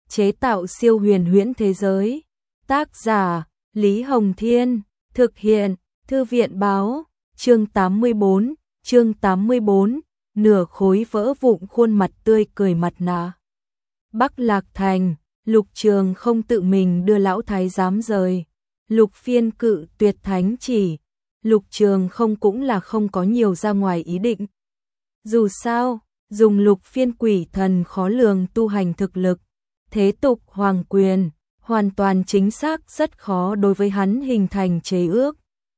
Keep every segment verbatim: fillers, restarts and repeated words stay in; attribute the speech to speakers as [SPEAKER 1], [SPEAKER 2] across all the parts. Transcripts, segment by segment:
[SPEAKER 1] chế tạo siêu huyền huyễn thế giới. Tác giả Lý Hồng Thiên, thực hiện Thư viện Báo. Chương tám mươi bốn, chương tám mươi bốn, nửa khối vỡ vụn khuôn mặt tươi cười mặt nạ. Bắc Lạc Thành, Lục Trường không tự mình đưa lão thái giám rời. Lục Phiên cự tuyệt thánh chỉ, Lục Trường không cũng là không có nhiều ra ngoài ý định. Dù sao, dùng Lục Phiên quỷ thần khó lường tu hành thực lực, thế tục hoàng quyền, hoàn toàn chính xác rất khó đối với hắn hình thành chế ước.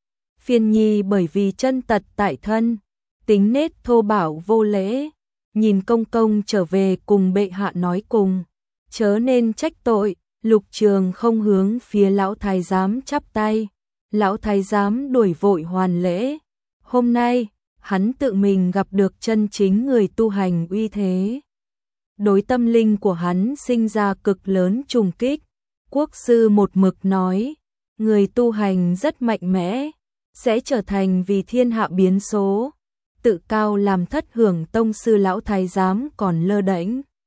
[SPEAKER 1] Phiên Nhi bởi vì chân tật tại thân, tính nết thô bạo vô lễ, nhìn công công trở về cùng bệ hạ nói cùng, chớ nên trách tội. Lục Trường không hướng phía lão thái giám chắp tay, lão thái giám đuổi vội hoàn lễ. Hôm nay, hắn tự mình gặp được chân chính người tu hành uy thế. Đối tâm linh của hắn sinh ra cực lớn trùng kích. Quốc sư một mực nói, người tu hành rất mạnh mẽ, sẽ trở thành vì thiên hạ biến số. Tự cao làm thất hưởng tông sư lão thái giám còn lơ đễnh.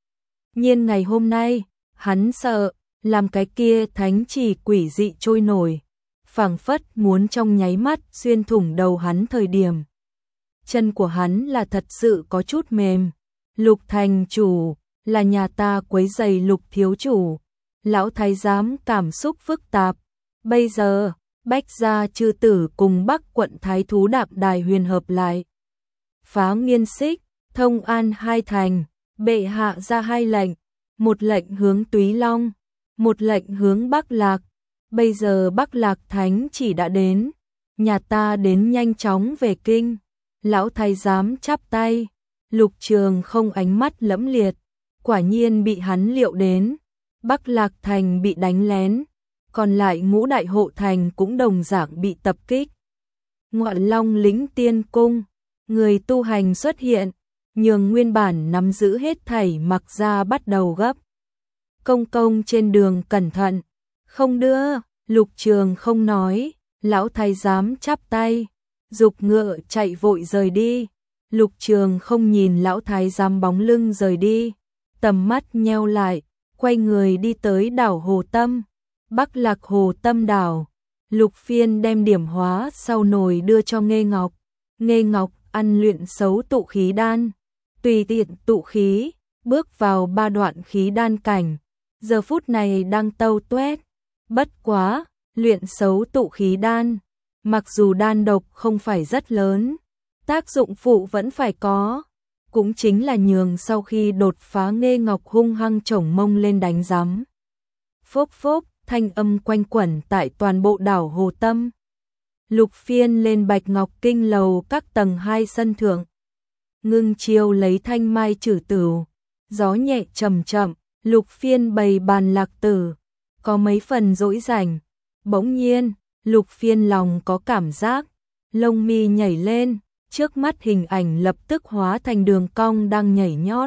[SPEAKER 1] Nhiên ngày hôm nay, hắn sợ, làm cái kia thánh chỉ quỷ dị trôi nổi, phảng phất muốn trong nháy mắt xuyên thủng đầu hắn thời điểm. Chân của hắn là thật sự có chút mềm. Lục thành chủ, là nhà ta quấy rầy Lục thiếu chủ. Lão thái giám cảm xúc phức tạp. Bây giờ, Bách gia chư tử cùng Bắc quận thái thú đạp đài huyền hợp lại. Phá Nghiên Xích, thông an hai thành, bệ hạ ra hai lệnh, một lệnh hướng Túy Long, một lệnh hướng Bắc Lạc. Bây giờ Bắc Lạc thánh chỉ đã đến, nhà ta đến nhanh chóng về kinh. Lão thái giám chắp tay, Lục Trường không ánh mắt lẫm liệt, quả nhiên bị hắn liệu đến. Bắc Lạc thành bị đánh lén, còn lại ngũ đại hộ thành cũng đồng dạng bị tập kích. Ngoạn Long lĩnh tiên cung, người tu hành xuất hiện, nhường nguyên bản nắm giữ hết thảy Mặc gia bắt đầu gấp. Công công trên đường cẩn thận, không đưa. Lục Trường không nói, lão thái giám chắp tay, dục ngựa chạy vội rời đi. Lục Trường không nhìn lão thái giám bóng lưng rời đi, tầm mắt nheo lại, quay người đi tới đảo Hồ Tâm. Bắc Lạc Hồ Tâm đảo, Lục Phiên đem điểm hóa sau nồi đưa cho Nghê Ngọc. Nghê Ngọc ăn luyện xấu tụ khí đan, tùy tiện tụ khí, bước vào ba đoạn khí đan cảnh, giờ phút này đang tâu tuét. Bất quá, luyện xấu tụ khí đan, mặc dù đan độc không phải rất lớn, tác dụng phụ vẫn phải có, cũng chính là nhường sau khi đột phá Nghê Ngọc hung hăng chổng mông lên đánh giám. Phốc phốc, thanh âm quanh quẩn tại toàn bộ đảo Hồ Tâm. Lục Phiên lên Bạch Ngọc Kinh lầu các tầng hai sân thượng. Ngưng chiêu lấy thanh mai trừ tửu, gió nhẹ chậm chậm, Lục Phiên bày bàn lạc tử, có mấy phần dỗi rảnh. Bỗng nhiên, Lục Phiên lòng có cảm giác, lông mi nhảy lên, trước mắt hình ảnh lập tức hóa thành đường cong đang nhảy nhót.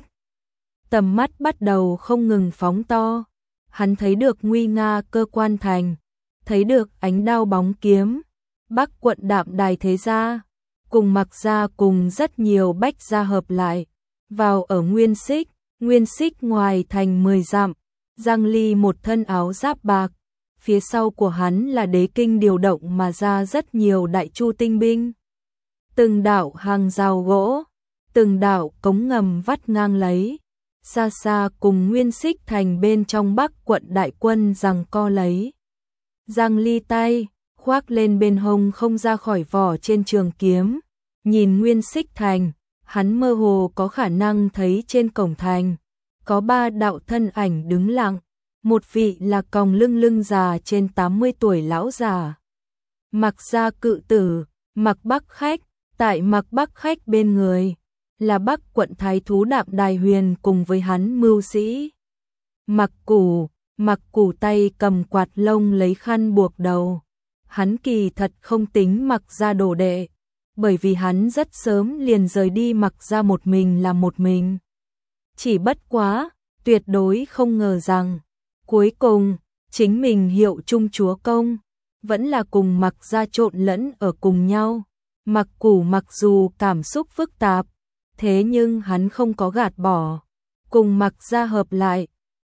[SPEAKER 1] Tầm mắt bắt đầu không ngừng phóng to, hắn thấy được nguy nga cơ quan thành, thấy được ánh đao bóng kiếm, Bắc quận đạm đài thế gia, cùng Mặc gia cùng rất nhiều Bách gia hợp lại, vào ở Nguyên Xích. Nguyên Xích ngoài thành mười dặm, Giang Ly một thân áo giáp bạc, phía sau của hắn là đế kinh điều động mà ra rất nhiều đại chu tinh binh. Từng đạo hàng rào gỗ, từng đạo cống ngầm vắt ngang lấy, xa xa cùng Nguyên Xích thành bên trong Bắc quận đại quân giằng co lấy. Giang Ly tay khoác lên bên hông không ra khỏi vỏ trên trường kiếm, nhìn Nguyên Xích thành, hắn mơ hồ có khả năng thấy trên cổng thành có ba đạo thân ảnh đứng lặng, một vị là còng lưng lưng già trên tám mươi tuổi lão già, Mặc gia cự tử, Mặc Bắc Khách. Tại Mặc Bắc Khách bên người là Bắc quận thái thú Đạm Đài Huyền cùng với hắn mưu sĩ Mặc Củ. Mặc Củ tay cầm quạt lông lấy khăn buộc đầu, hắn kỳ thật không tính Mặc gia đồ đệ, bởi vì hắn rất sớm liền rời đi Mặc gia một mình là một mình. Chỉ bất quá, tuyệt đối không ngờ rằng, cuối cùng, chính mình hiệu trung chúa công, vẫn là cùng Mặc gia trộn lẫn ở cùng nhau. Mặc Củ mặc dù cảm xúc phức tạp, thế nhưng hắn không có gạt bỏ, cùng Mặc gia hợp lại,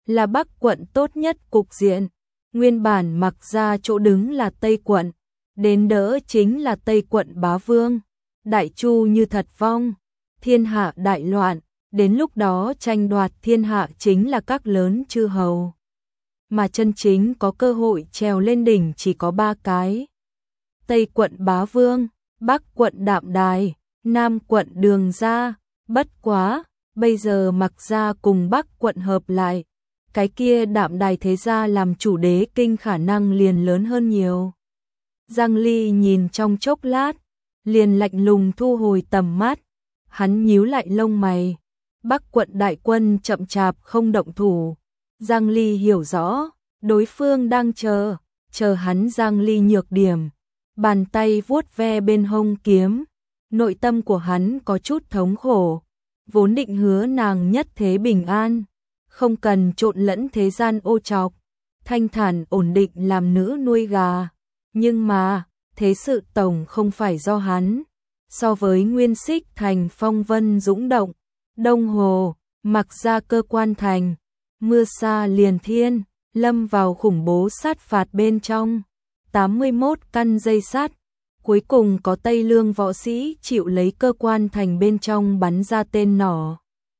[SPEAKER 1] là Bắc quận tốt nhất cục diện. Nguyên bản Mặc Gia chỗ đứng là Tây quận, đến đỡ chính là Tây quận bá vương. Đại Chu như thật vong, thiên hạ đại loạn, đến lúc đó tranh đoạt thiên hạ chính là các lớn chư hầu. Mà chân chính có cơ hội trèo lên đỉnh chỉ có ba cái. Tây quận bá vương, Bắc quận Đạm Đài, Nam quận Đường Gia. Bất quá, bây giờ Mặc Gia cùng Bắc quận hợp lại, cái kia Đạm Đài thế gia làm chủ đế kinh khả năng liền lớn hơn nhiều. Giang Ly nhìn trong chốc lát, liền lạnh lùng thu hồi tầm mắt, hắn nhíu lại lông mày. Bắc quận đại quân chậm chạp không động thủ, Giang Ly hiểu rõ, đối phương đang chờ, chờ hắn. Giang Ly nhược điểm, bàn tay vuốt ve bên hông kiếm, nội tâm của hắn có chút thống khổ, vốn định hứa nàng nhất thế bình an, không cần trộn lẫn thế gian ô trọc, thanh thản ổn định làm nữ nuôi gà. Nhưng mà, thế sự tổng không phải do hắn. So với Nguyên Xích thành phong vân dũng động, Đông Hồ, Mặc Gia cơ quan thành, mưa sa liền thiên, lâm vào khủng bố sát phạt bên trong. tám mươi mốt căn dây sắt, cuối cùng có Tây Lương võ sĩ chịu lấy cơ quan thành bên trong bắn ra tên nỏ,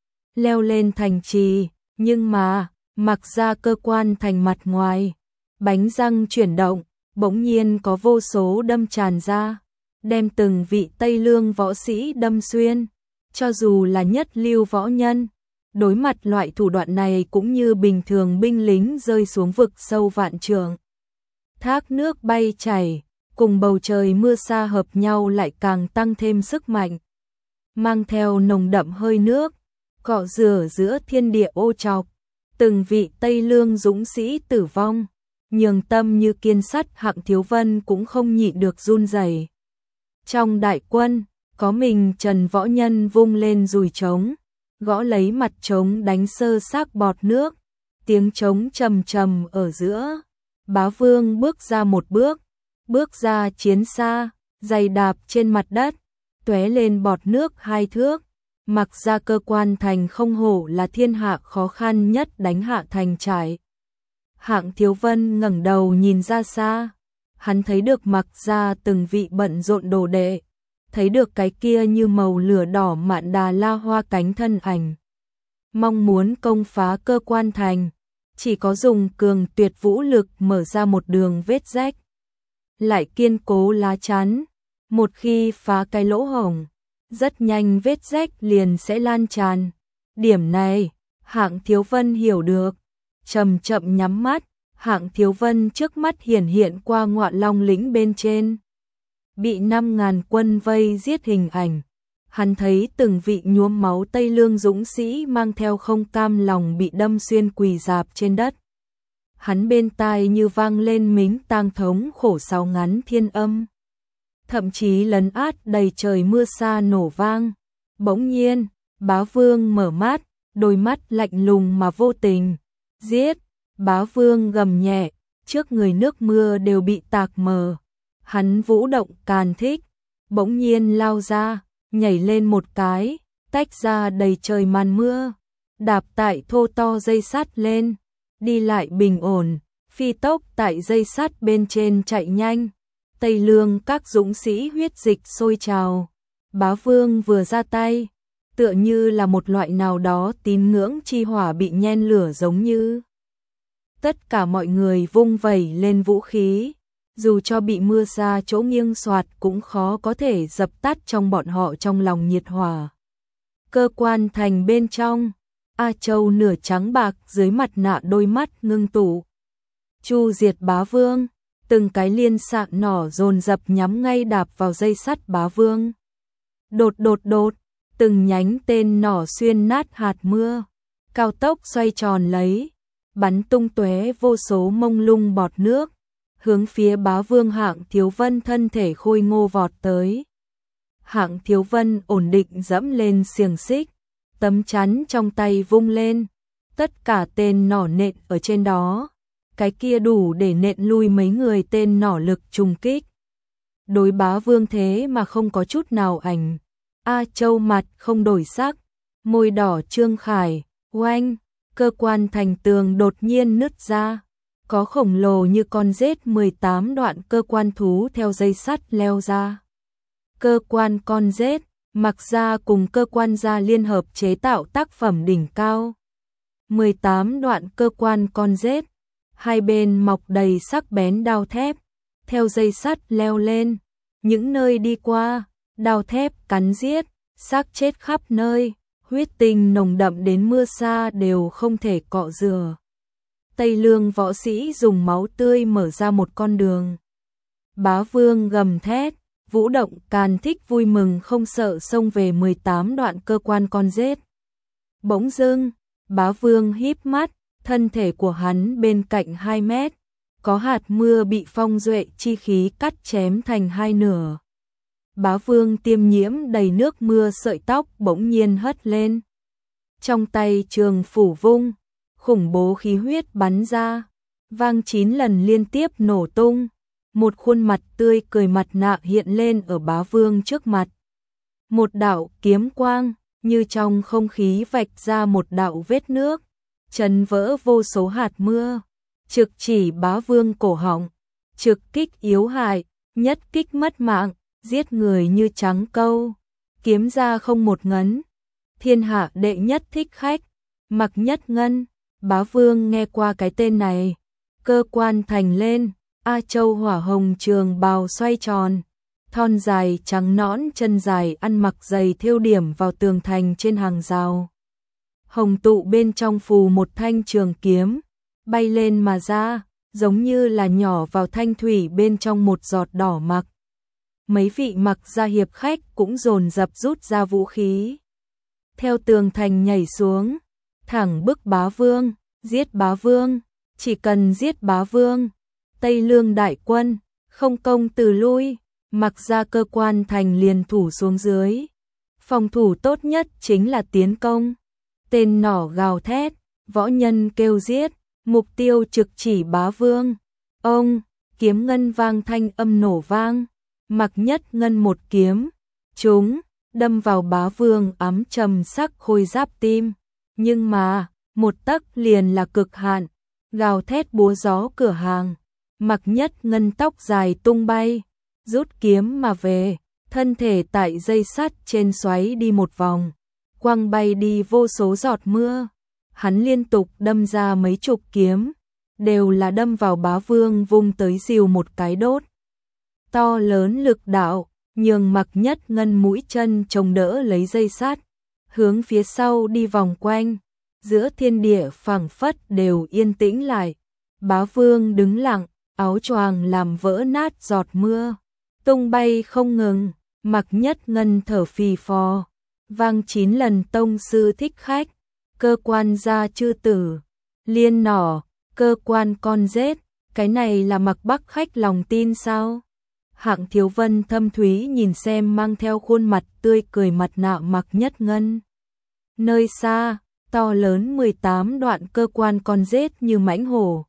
[SPEAKER 1] leo lên thành trì. Nhưng mà, Mặc Gia cơ quan thành mặt ngoài, bánh răng chuyển động, bỗng nhiên có vô số đâm tràn ra, đem từng vị Tây Lương võ sĩ đâm xuyên. Cho dù là nhất lưu võ nhân, đối mặt loại thủ đoạn này cũng như bình thường binh lính rơi xuống vực sâu vạn trượng. Thác nước bay chảy, cùng bầu trời mưa sa hợp nhau lại càng tăng thêm sức mạnh, mang theo nồng đậm hơi nước, cọ rửa giữa thiên địa ô trọc. Từng vị Tây Lương dũng sĩ tử vong, nhường tâm như kiên sắt Hạng Thiếu Vân cũng không nhịn được run rẩy. Trong đại quân, có mình Trần Võ Nhân vung lên dùi trống, gõ lấy mặt trống đánh sơ xác bọt nước, tiếng trống trầm trầm ở giữa. Bá Vương bước ra một bước, bước ra chiến xa, giày đạp trên mặt đất, tóe lên bọt nước hai thước. Mặc Gia cơ quan thành không hổ là thiên hạ khó khăn nhất đánh hạ thành trải. Hạng Thiếu Vân ngẩng đầu nhìn ra xa, hắn thấy được Mặc Gia từng vị bận rộn đồ đệ, thấy được cái kia như màu lửa đỏ Mạn Đà La Hoa cánh thân ảnh. Mong muốn công phá cơ quan thành, chỉ có dùng cường tuyệt vũ lực mở ra một đường vết rách, lại kiên cố lá chắn. Một khi phá cái lỗ hổng, rất nhanh vết rách liền sẽ lan tràn. Điểm này, Hạng Thiếu Vân hiểu được. Chậm chậm nhắm mắt, Hạng Thiếu Vân trước mắt hiển hiện qua Ngọa Long lĩnh bên trên, bị năm ngàn quân vây giết hình ảnh. Hắn thấy từng vị nhuốm máu Tây Lương dũng sĩ mang theo không cam lòng bị đâm xuyên quỳ rạp trên đất. Hắn bên tai như vang lên mính tang thống khổ sáo ngắn thiên âm, thậm chí lấn át đầy trời mưa sa nổ vang. Bỗng nhiên, Bá Vương mở mắt, đôi mắt lạnh lùng mà vô tình. Giết! Bá Vương gầm nhẹ, trước người nước mưa đều bị tạc mờ. Hắn vũ động càn thích, bỗng nhiên lao ra, nhảy lên một cái, tách ra đầy trời màn mưa, đạp tại thô to dây sắt lên, đi lại bình ổn, phi tốc tại dây sắt bên trên chạy nhanh. Tây Lương các dũng sĩ huyết dịch sôi trào. Bá Vương vừa ra tay, tựa như là một loại nào đó tín ngưỡng chi hỏa bị nhen lửa giống như. Tất cả mọi người vung vẩy lên vũ khí, dù cho bị mưa sa chỗ nghiêng soạt cũng khó có thể dập tắt trong bọn họ trong lòng nhiệt hỏa. Cơ quan thành bên trong, A Châu nửa trắng bạc dưới mặt nạ đôi mắt ngưng tụ. Chu diệt Bá Vương, từng cái liên xạ nỏ dồn dập nhắm ngay đạp vào dây sắt Bá Vương. Đột đột đột, từng nhánh tên nỏ xuyên nát hạt mưa, cao tốc xoay tròn lấy, bắn tung tóe vô số mông lung bọt nước, hướng phía Bá Vương Hạng Thiếu Vân thân thể khôi ngô vọt tới. Hạng Thiếu Vân ổn định dẫm lên xiềng xích, tấm chắn trong tay vung lên, tất cả tên nỏ nện ở trên đó, cái kia đủ để nện lui mấy người tên nỏ lực trùng kích. Đối Bá Vương thế mà không có chút nào ảnh. A Châu mặt không đổi sắc, môi đỏ trương khải, oanh, cơ quan thành tường đột nhiên nứt ra, có khổng lồ như con rết mười tám đoạn cơ quan thú theo dây sắt leo ra. Cơ quan con rết, Mặc Gia cùng cơ quan gia liên hợp chế tạo tác phẩm đỉnh cao. mười tám đoạn cơ quan con rết, hai bên mọc đầy sắc bén đao thép, theo dây sắt leo lên, những nơi đi qua, đao thép cắn giết, xác chết khắp nơi, huyết tinh nồng đậm đến mưa sa đều không thể cọ rửa. Tây Lương võ sĩ dùng máu tươi mở ra một con đường. Bá Vương gầm thét, Vũ Động Càn Thích vui mừng không sợ xông về mười tám đoạn cơ quan con rết. Bỗng dưng, Bá Vương híp mắt, thân thể của hắn bên cạnh hai mét, có hạt mưa bị phong duệ chi khí cắt chém thành hai nửa. Bá Vương tiêm nhiễm đầy nước mưa sợi tóc bỗng nhiên hất lên. Trong tay trường phủ vung, khủng bố khí huyết bắn ra, vang chín lần liên tiếp nổ tung. Một khuôn mặt tươi cười mặt nạ hiện lên ở Bá Vương trước mặt. Một đạo kiếm quang, như trong không khí vạch ra một đạo vết nước, chấn vỡ vô số hạt mưa, trực chỉ Bá Vương cổ họng, trực kích yếu hại, nhất kích mất mạng, giết người như trắng câu, kiếm ra không một ngấn. Thiên hạ đệ nhất thích khách, Mặc Nhất Ngân. Bá Vương nghe qua cái tên này, cơ quan thành lên, A Châu hỏa hồng trường bào xoay tròn, thon dài trắng nõn chân dài ăn mặc dày thêu điểm vào tường thành trên hàng rào. Hồng tụ bên trong phù một thanh trường kiếm, bay lên mà ra, giống như là nhỏ vào thanh thủy bên trong một giọt đỏ mặc. Mấy vị Mặc gia hiệp khách cũng dồn dập rút ra vũ khí. Theo tường thành nhảy xuống, thẳng bức Bá Vương, giết Bá Vương, chỉ cần giết Bá Vương. Tây Lương đại quân, không công từ lui, Mặc gia cơ quan thành liền thủ xuống dưới. Phòng thủ tốt nhất chính là tiến công. Tên nỏ gào thét, võ nhân kêu giết, mục tiêu trực chỉ Bá Vương. Ông, kiếm ngân vang thanh âm nổ vang, Mặc Nhất Ngân một kiếm, chúng đâm vào Bá Vương ám trầm sắc khôi giáp tim, nhưng mà, một tấc liền là cực hạn, gào thét búa gió cửa hàng. Mặc Nhất Ngân tóc dài tung bay, rút kiếm mà về, thân thể tại dây sắt trên xoáy đi một vòng, quăng bay đi vô số giọt mưa. Hắn liên tục đâm ra mấy chục kiếm, đều là đâm vào Bá Vương vung tới rìu một cái đốt. To lớn lực đạo, nhường Mặc Nhất Ngân mũi chân chống đỡ lấy dây sắt, hướng phía sau đi vòng quanh, giữa thiên địa phảng phất đều yên tĩnh lại. Bá Vương đứng lặng, áo choàng làm vỡ nát giọt mưa, tung bay không ngừng. Mặc Nhất Ngân thở phì phò, vang chín lần tông sư thích khách, cơ quan gia chư tử, liên nỏ, cơ quan con rết, cái này là Mặc Bắc khách lòng tin sao? Hạng Thiếu Vân thâm thúy nhìn xem mang theo khuôn mặt tươi cười mặt nạ Mặc Nhất Ngân. Nơi xa, to lớn mười tám đoạn cơ quan con rết như mãnh hổ.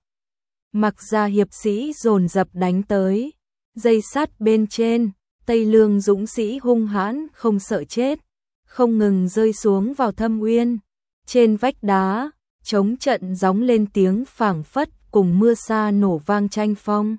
[SPEAKER 1] Mặc gia hiệp sĩ dồn dập đánh tới, dây sắt bên trên, Tây Lương dũng sĩ hung hãn không sợ chết, không ngừng rơi xuống vào thâm uyên. Trên vách đá, chống trận gióng lên tiếng phảng phất cùng mưa sa nổ vang tranh phong.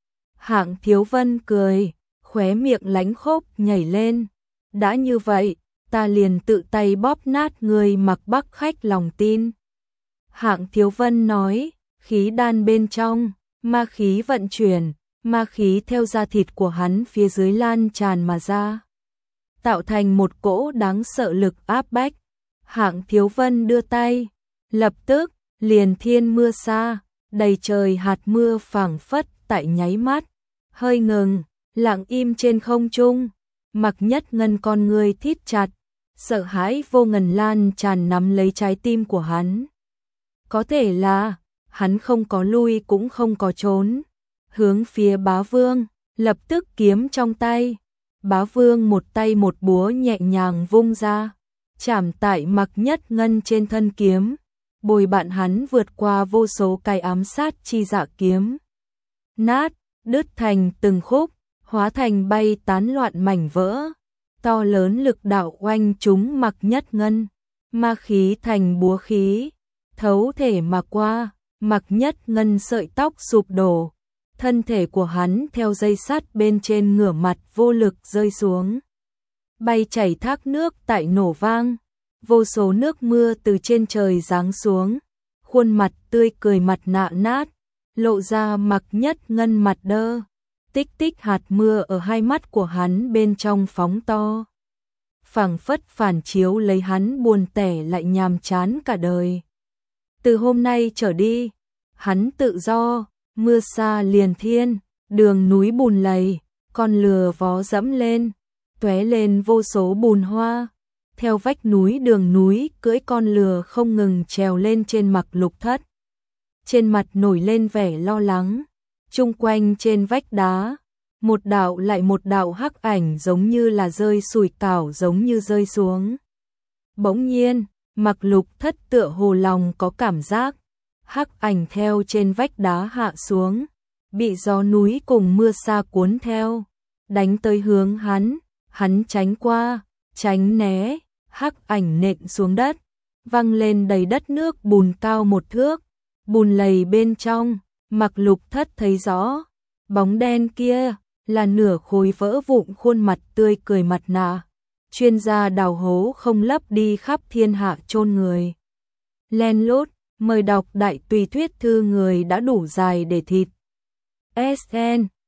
[SPEAKER 1] Hạng Thiếu Vân cười, khóe miệng lánh khốc nhảy lên. Đã như vậy, ta liền tự tay bóp nát người Mặc Bắc khách lòng tin. Hạng Thiếu Vân nói, khí đan bên trong, ma khí vận chuyển, ma khí theo da thịt của hắn phía dưới lan tràn mà ra, tạo thành một cỗ đáng sợ lực áp bách. Hạng Thiếu Vân đưa tay, lập tức, liền thiên mưa sa, đầy trời hạt mưa phảng phất tại nháy mắt, hơi ngừng, lặng im trên không trung. Mặc Nhất Ngân con người thít chặt, sợ hãi vô ngần lan tràn nắm lấy trái tim của hắn. Có thể là, hắn không có lui cũng không có trốn, hướng phía Bá Vương, lập tức kiếm trong tay. Bá Vương một tay một búa nhẹ nhàng vung ra, chạm tại Mặc Nhất Ngân trên thân kiếm, bồi bạn hắn vượt qua vô số cái ám sát chi dạ kiếm. Nát, đứt thành từng khúc, hóa thành bay tán loạn mảnh vỡ. To lớn lực đạo oanh trúng Mặc Nhất Ngân, ma khí thành búa khí, thấu thể mà qua, Mặc Nhất Ngân sợi tóc sụp đổ, thân thể của hắn theo dây sắt bên trên ngửa mặt vô lực rơi xuống. Bay chảy thác nước tại nổ vang, vô số nước mưa từ trên trời giáng xuống, khuôn mặt tươi cười mặt nạ nát, lộ ra Mặc Nhất Ngân mặt đơ, tích tích hạt mưa ở hai mắt của hắn bên trong phóng to. Phảng phất phản chiếu lấy hắn buồn tẻ lại nhàm chán cả đời. Từ hôm nay trở đi, hắn tự do, mưa sa liền thiên, đường núi bùn lầy, con lừa vó dẫm lên, tóe lên vô số bùn hoa. Theo vách núi đường núi cưỡi con lừa không ngừng trèo lên trên Mặc Lục Thất. Trên mặt nổi lên vẻ lo lắng, chung quanh trên vách đá, một đạo lại một đạo hắc ảnh giống như là rơi sủi cảo giống như rơi xuống. Bỗng nhiên, Mặc Lục Thất tựa hồ lòng có cảm giác, hắc ảnh theo trên vách đá hạ xuống, bị gió núi cùng mưa sa cuốn theo, đánh tới hướng hắn, hắn tránh qua, tránh né, hắc ảnh nện xuống đất, văng lên đầy đất nước bùn cao một thước, bùn lầy bên trong, Mặc Lục Thất thấy rõ, bóng đen kia là nửa khối vỡ vụn khuôn mặt tươi cười mặt nạ, chuyên gia đào hố không lấp đi khắp thiên hạ chôn người. Len lút, mời đọc đại tùy thuyết thư người đã đủ dài để thịt. ét en